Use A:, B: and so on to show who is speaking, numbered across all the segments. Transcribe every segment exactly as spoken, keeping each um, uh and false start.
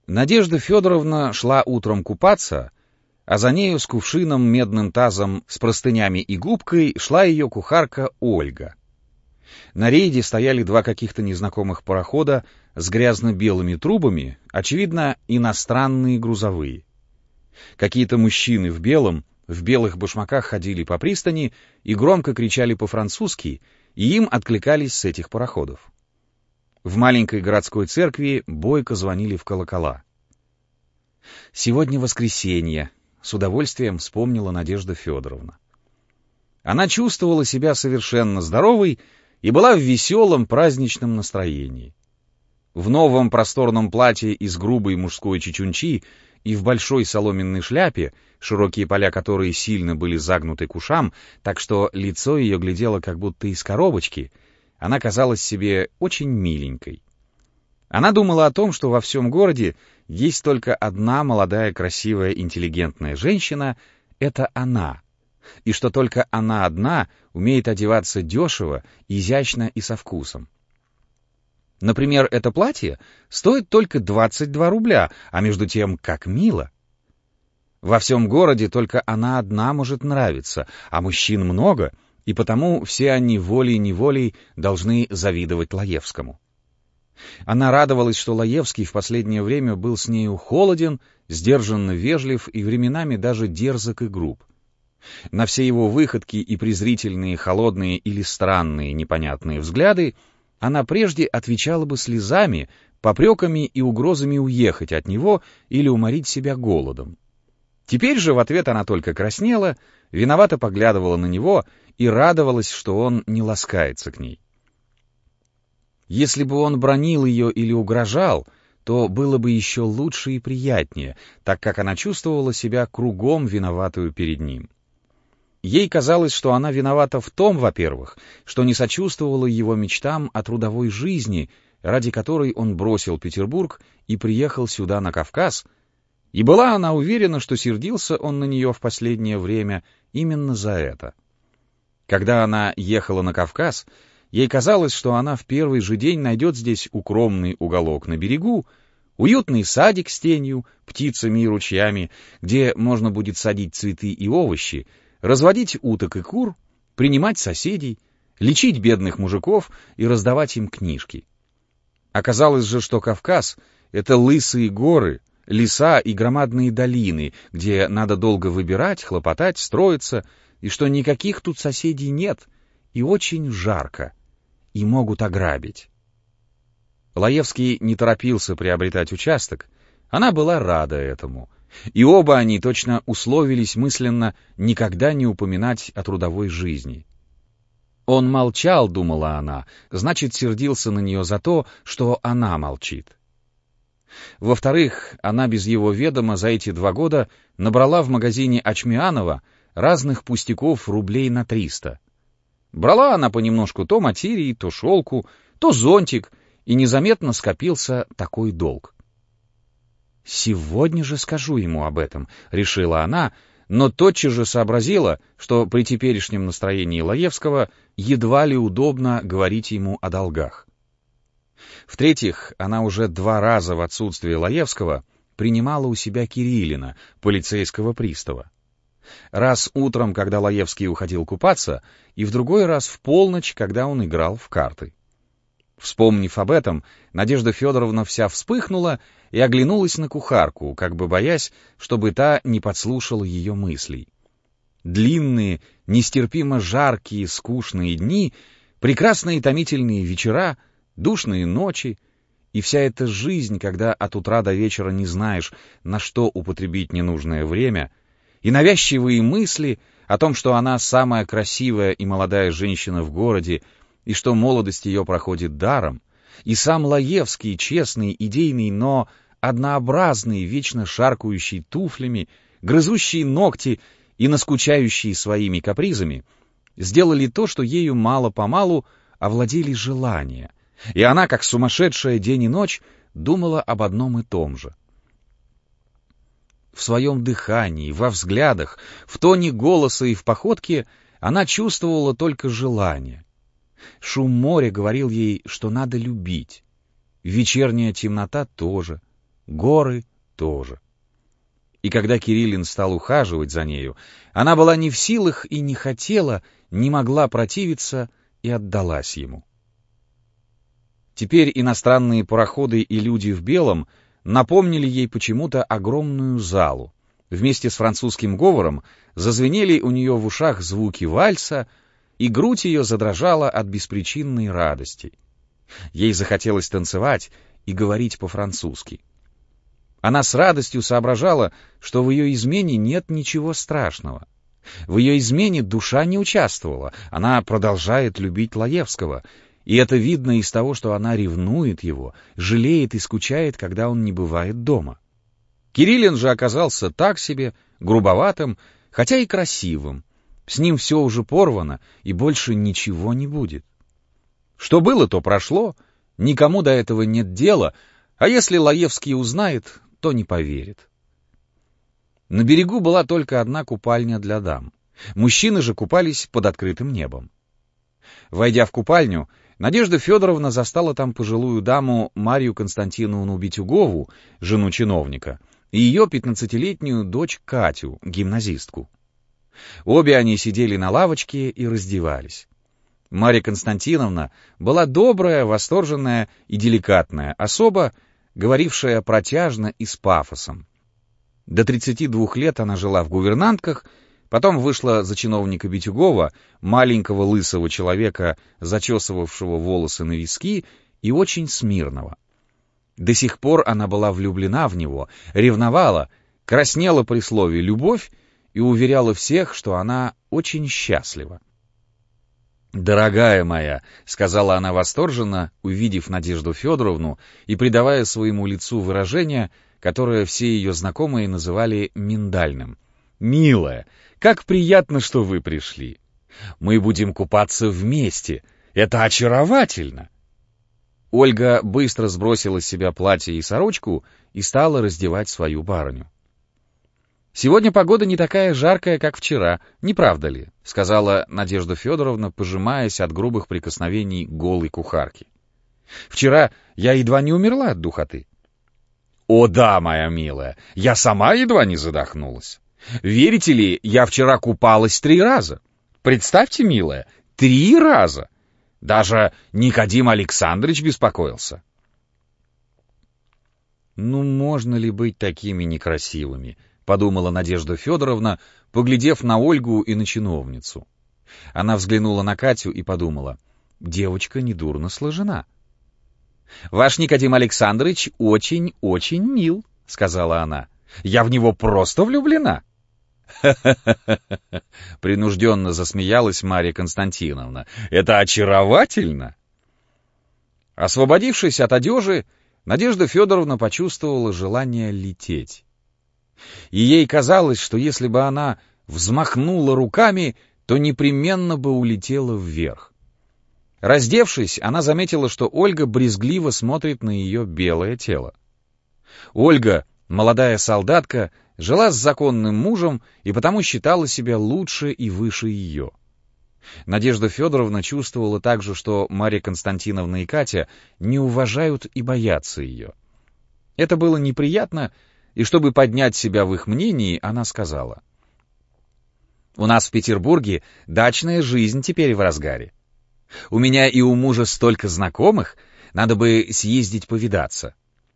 A: Надежда Федоровна шла утром купаться, а за нею с кувшином, медным тазом, с простынями и губкой шла ее кухарка Ольга. На рейде стояли два каких-то незнакомых парохода с грязно-белыми трубами, очевидно, иностранные грузовые. Какие-то мужчины в белом, в белых башмаках ходили по пристани и громко кричали по-французски, и им откликались с этих пароходов. В маленькой городской церкви бойко звонили в колокола. «Сегодня воскресенье», — с удовольствием вспомнила Надежда Федоровна. Она чувствовала себя совершенно здоровой и была в веселом праздничном настроении. В новом просторном платье из грубой мужской чечунчи и в большой соломенной шляпе, широкие поля которой сильно были загнуты к ушам, так что лицо ее глядело как будто из коробочки, она казалась себе очень миленькой. Она думала о том, что во всем городе есть только одна молодая, красивая, интеллигентная женщина — это она, и что только она одна умеет одеваться дешево, изящно и со вкусом. Например, это платье стоит только двадцать два рубля, а между тем, как мило. Во всем городе только она одна может нравиться, а мужчин много, и потому все они волей-неволей должны завидовать Лаевскому. Она радовалась, что Лаевский в последнее время был с нею холоден, сдержанно вежлив и временами даже дерзок и груб. На все его выходки и презрительные, холодные или странные, непонятные взгляды она прежде отвечала бы слезами, попреками и угрозами уехать от него или уморить себя голодом. Теперь же в ответ она только краснела, виновато поглядывала на него и радовалась, что он не ласкается к ней. Если бы он бранил ее или угрожал, то было бы еще лучше и приятнее, так как она чувствовала себя кругом виноватую перед ним. Ей казалось, что она виновата в том, во-первых, что не сочувствовала его мечтам о трудовой жизни, ради которой он бросил Петербург и приехал сюда, на Кавказ, и была она уверена, что сердился он на нее в последнее время именно за это. Когда она ехала на Кавказ, ей казалось, что она в первый же день найдет здесь укромный уголок на берегу, уютный садик с тенью, птицами и ручьями, где можно будет садить цветы и овощи, разводить уток и кур, принимать соседей, лечить бедных мужиков и раздавать им книжки. Оказалось же, что Кавказ — это лысые горы, леса и громадные долины, где надо долго выбирать, хлопотать, строиться, и что никаких тут соседей нет, и очень жарко, и могут ограбить. Лаевский не торопился приобретать участок, она была рада этому, и оба они точно условились мысленно никогда не упоминать о трудовой жизни. Он молчал, думала она, значит, сердился на нее за то, что она молчит. Во-вторых, она без его ведома за эти два года набрала в магазине Ачмианова разных пустяков рублей на триста. Брала она понемножку то материи, то шелку, то зонтик, и незаметно скопился такой долг. «Сегодня же скажу ему об этом», — решила она, но тотчас же сообразила, что при теперешнем настроении Лаевского едва ли удобно говорить ему о долгах. В-третьих, она уже два раза в отсутствие Лаевского принимала у себя Кириллина, полицейского пристава. Раз утром, когда Лаевский уходил купаться, и в другой раз в полночь, когда он играл в карты. Вспомнив об этом, Надежда Федоровна вся вспыхнула и оглянулась на кухарку, как бы боясь, чтобы та не подслушала ее мыслей. Длинные, нестерпимо жаркие, скучные дни, прекрасные томительные вечера, душные ночи и вся эта жизнь, когда от утра до вечера не знаешь, на что употребить ненужное время, и навязчивые мысли о том, что она самая красивая и молодая женщина в городе, и что молодость ее проходит даром, и сам Лаевский, честный, идейный, но однообразный, вечно шаркающий туфлями, грызущий ногти и наскучающий своими капризами, сделали то, что ею мало-помалу овладели желания, и она, как сумасшедшая день и ночь, думала об одном и том же. В своем дыхании, во взглядах, в тоне голоса и в походке она чувствовала только желание. Шум моря говорил ей, что надо любить. Вечерняя темнота тоже. горы тоже. И когда Кириллин стал ухаживать за нею, она была не в силах и не хотела, не могла противиться и отдалась ему. Теперь иностранные пароходы и люди в белом напомнили ей почему-то огромную залу. Вместе с французским говором зазвенели у нее в ушах звуки вальса, и грудь ее задрожала от беспричинной радости. Ей захотелось танцевать и говорить по-французски. Она с радостью соображала, что в ее измене нет ничего страшного. В ее измене душа не участвовала, она продолжает любить Лаевского, и это видно из того, что она ревнует его, жалеет и скучает, когда он не бывает дома. Кириллин же оказался так себе, грубоватым, хотя и красивым. С ним все уже порвано, и больше ничего не будет. Что было, то прошло, никому до этого нет дела, а если Лаевский узнает, то не поверит. На берегу была только одна купальня для дам. Мужчины же купались под открытым небом. Войдя в купальню, Надежда Федоровна застала там пожилую даму Марию Константиновну Битюгову, жену чиновника, и ее пятнадцатилетнюю дочь Катю, гимназистку. Обе они сидели на лавочке и раздевались. Марья Константиновна была добрая, восторженная и деликатная особа, говорившая протяжно и с пафосом. До тридцати двух лет она жила в гувернантках, потом вышла за чиновника Битюгова, маленького лысого человека, зачесывавшего волосы на виски и очень смирного. До сих пор она была влюблена в него, ревновала, краснела при слове «любовь» и уверяла всех, что она очень счастлива. «Дорогая моя», — сказала она восторженно, увидев Надежду Федоровну и придавая своему лицу выражение, которое все ее знакомые называли миндальным. «Милая, как приятно, что вы пришли. Мы будем купаться вместе. Это очаровательно!» Ольга быстро сбросила с себя платье и сорочку и стала раздевать свою барыню. «Сегодня погода не такая жаркая, как вчера, не правда ли?» — сказала Надежда Федоровна, пожимаясь от грубых прикосновений голой кухарки. «Вчера я едва не умерла от духоты». «О да, моя милая, я сама едва не задохнулась. Верите ли, я вчера купалась три раза. Представьте, милая, три раза. Даже Никодим Александрович беспокоился». «Ну, можно ли быть такими некрасивыми?» — подумала Надежда Федоровна, поглядев на Ольгу и на чиновницу. Она взглянула на Катю и подумала: девочка недурно сложена. «Ваш Никодим Александрович очень-очень мил», — сказала она. «Я в него просто влюблена». «Ха-ха-ха-ха!» — принужденно засмеялась Марья Константиновна. «Это очаровательно!» Освободившись от одежи, Надежда Федоровна почувствовала желание лететь. И ей казалось, что если бы она взмахнула руками, то непременно бы улетела вверх. Раздевшись, она заметила, что Ольга брезгливо смотрит на ее белое тело. Ольга, молодая солдатка, жила с законным мужем и потому считала себя лучше и выше ее. Надежда Федоровна чувствовала также, что Марья Константиновна и Катя не уважают и боятся ее. Это было неприятно, и чтобы поднять себя в их мнении, она сказала: «У нас в Петербурге дачная жизнь теперь в разгаре. У меня и у мужа столько знакомых, надо бы съездить повидаться».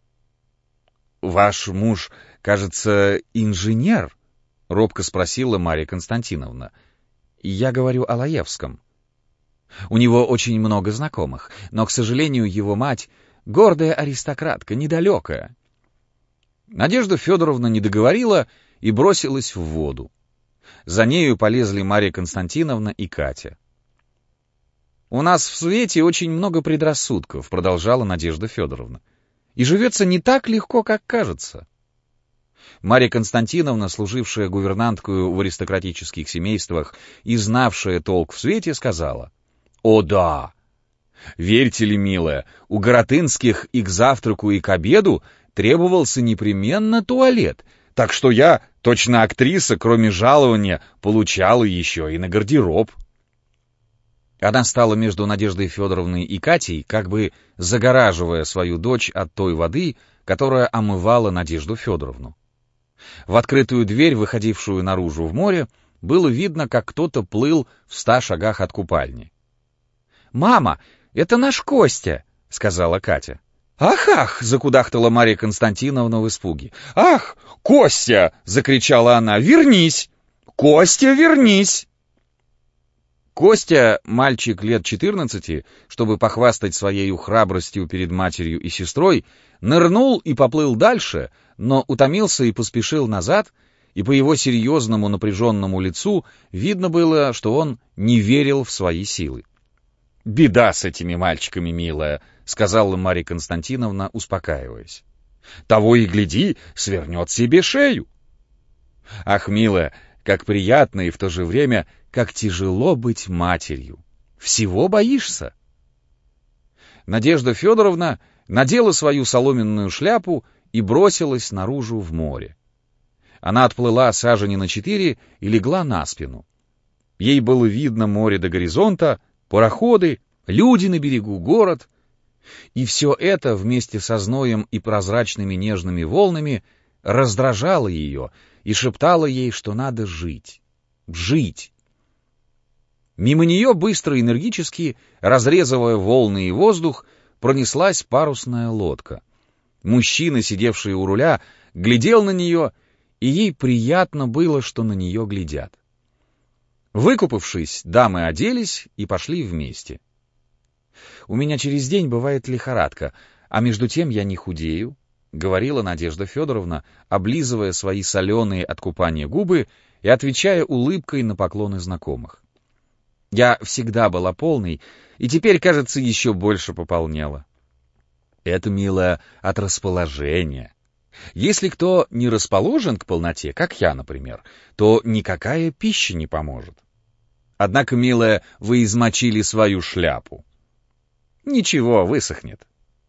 A: «Ваш муж, кажется, инженер?» — робко спросила Марья Константиновна. «Я говорю о Лаевском. У него очень много знакомых, но, к сожалению, его мать — гордая аристократка, недалекая». Надежда Федоровна не договорила и бросилась в воду. За нею полезли Марья Константиновна и Катя. «У нас в свете очень много предрассудков», — продолжала Надежда Федоровна. «И живется не так легко, как кажется». Марья Константиновна, служившая гувернанткою в аристократических семействах и знавшая толк в свете, сказала: «О да! Верьте ли, милая, у Горотынских и к завтраку, и к обеду требовался непременно туалет, так что я, точно актриса, кроме жалования, получала еще и на гардероб». Она стала между Надеждой Федоровной и Катей, как бы загораживая свою дочь от той воды, которая омывала Надежду Федоровну. В открытую дверь, выходившую наружу в море, было видно, как кто-то плыл в ста шагах от купальни. «Мама, это наш Костя!» — сказала Катя. «Ах-ах!» — закудахтала Марья Константиновна в испуге. «Ах, Костя!» — закричала она. «Вернись! Костя, вернись!» Костя, мальчик лет четырнадцати, чтобы похвастать своей храбростью перед матерью и сестрой, нырнул и поплыл дальше, но утомился и поспешил назад, и по его серьезному напряженному лицу видно было, что он не верил в свои силы. «Беда с этими мальчиками, милая», — сказала Марья Константиновна, успокаиваясь. «Того и гляди, свернет себе шею». «Ах, милая, как приятно и в то же время как тяжело быть матерью. Всего боишься». Надежда Федоровна надела свою соломенную шляпу и бросилась наружу в море. Она отплыла сажени на четыре и легла на спину. Ей было видно море до горизонта, пароходы, люди на берегу, город. И все это вместе со зноем и прозрачными нежными волнами раздражало ее и шептало ей, что надо жить. Жить. Мимо нее быстро и энергически, разрезывая волны и воздух, пронеслась парусная лодка. Мужчина, сидевший у руля, глядел на нее, и ей приятно было, что на нее глядят. Выкупавшись, дамы оделись и пошли вместе. «У меня через день бывает лихорадка, а между тем я не худею», — говорила Надежда Федоровна, облизывая свои соленые от купания губы и отвечая улыбкой на поклоны знакомых. «Я всегда была полной, и теперь, кажется, еще больше пополнела». «Это, милая, от расположения. Если кто не расположен к полноте, как я, например, то никакая пища не поможет. Однако, милая, вы измочили свою шляпу». «Ничего, высохнет».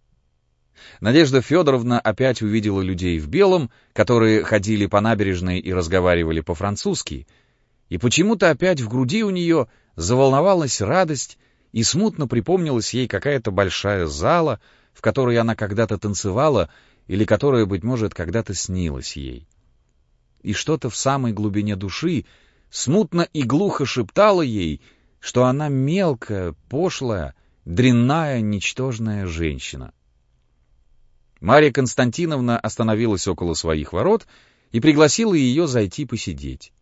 A: Надежда Федоровна опять увидела людей в белом, которые ходили по набережной и разговаривали по-французски, и почему-то опять в груди у нее заволновалась радость, и смутно припомнилась ей какая-то большая зала, в которой она когда-то танцевала, или которая, быть может, когда-то снилась ей. И что-то в самой глубине души смутно и глухо шептало ей, что она мелкая, пошлая, дрянная, ничтожная женщина. Марья Константиновна остановилась около своих ворот и пригласила ее зайти посидеть.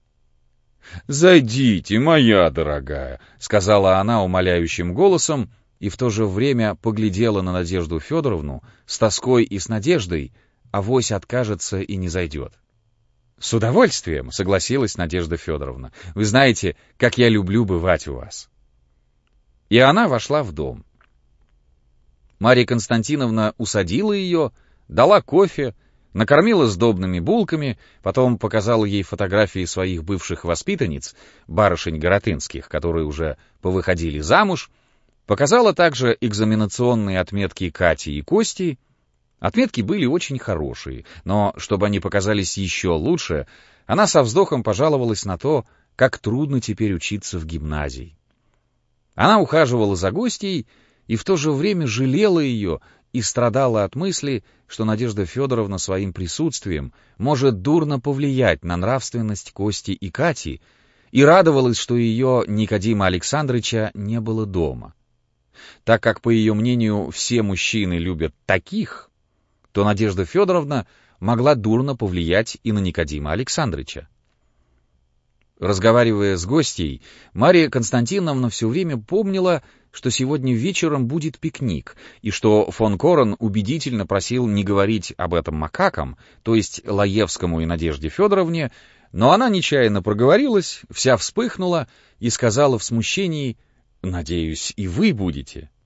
A: «Зайдите, моя дорогая», — сказала она умоляющим голосом, и в то же время поглядела на Надежду Федоровну с тоской и с надеждой, авось откажется и не зайдет. «С удовольствием», — согласилась Надежда Федоровна. «Вы знаете, как я люблю бывать у вас». И она вошла в дом. Марья Константиновна усадила ее, дала кофе, накормила сдобными булками, потом показала ей фотографии своих бывших воспитанниц, барышень Горотынских, которые уже повыходили замуж, показала также экзаменационные отметки Кати и Кости. Отметки были очень хорошие, но, чтобы они показались еще лучше, она со вздохом пожаловалась на то, как трудно теперь учиться в гимназии. Она ухаживала за гостьей и в то же время жалела ее и страдала от мысли, что Надежда Федоровна своим присутствием может дурно повлиять на нравственность Кости и Кати, и радовалась, что ее Никодима Александрыча не было дома. Так как, по ее мнению, все мужчины любят таких, то Надежда Федоровна могла дурно повлиять и на Никодима Александрыча. Разговаривая с гостьей, Марья Константиновна все время помнила, что сегодня вечером будет пикник, и что фон Корен убедительно просил не говорить об этом макакам, то есть Лаевскому и Надежде Федоровне, но она нечаянно проговорилась, вся вспыхнула и сказала в смущении: «Надеюсь, и вы будете».